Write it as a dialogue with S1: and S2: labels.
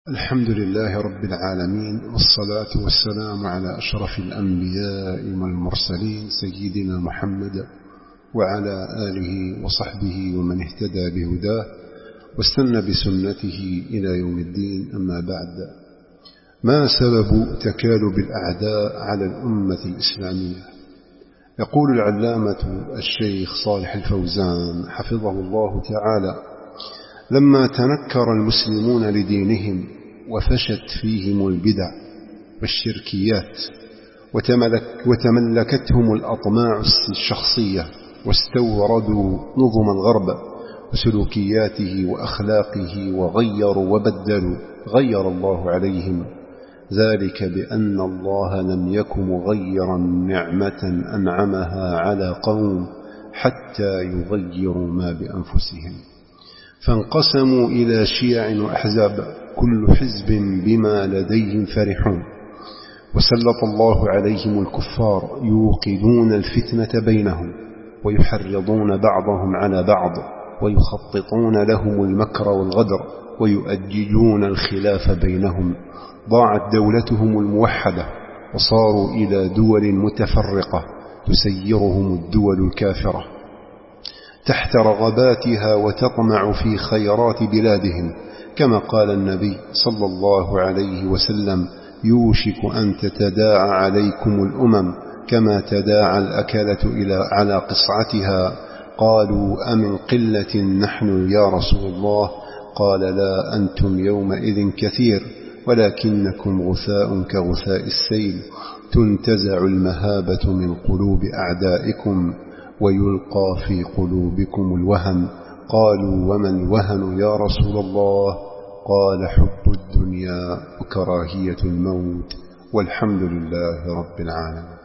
S1: الحمد لله رب العالمين، والصلاة والسلام على أشرف الأنبياء والمرسلين سيدنا محمد وعلى آله وصحبه ومن اهتدى بهداه واستنى بسنته إلى يوم الدين. أما بعد، ما سبب تكالب الأعداء على الأمة الإسلامية؟ يقول العلامة الشيخ صالح الفوزان حفظه الله تعالى: لما تنكر المسلمون لدينهم وفشت فيهم البدع والشركيات وتملكتهم الأطماع الشخصية واستوردوا نظم الغرب وسلوكياته وأخلاقه وغيروا وبدلوا، غير الله عليهم ذلك بأن الله لم يك مغيرا نعمة أنعمها على قوم حتى يغيروا ما بأنفسهم، فانقسموا إلى شيع وأحزاب كل حزب بما لديهم فرحون، وسلط الله عليهم الكفار يوقدون الفتنة بينهم ويحرضون بعضهم على بعض ويخططون لهم المكر والغدر ويؤججون الخلاف بينهم. ضاعت دولتهم الموحدة وصاروا إلى دول متفرقة تسيرهم الدول الكافرة تحت رغباتها وتطمع في خيرات بلادهم، كما قال النبي صلى الله عليه وسلم: يوشك أن تتداعى عليكم الأمم كما تداعى الأكلة على قصعتها. قالوا: أمن قلة نحن يا رسول الله؟ قال: لا، أنتم يومئذ كثير ولكنكم غثاء كغثاء السيل، تنتزع المهابة من قلوب أعدائكم ويلقى في قلوبكم الوهن. قالوا: وما الوهن يا رسول الله؟ قال: حب الدنيا وكراهية الموت، والحمد لله رب العالمين.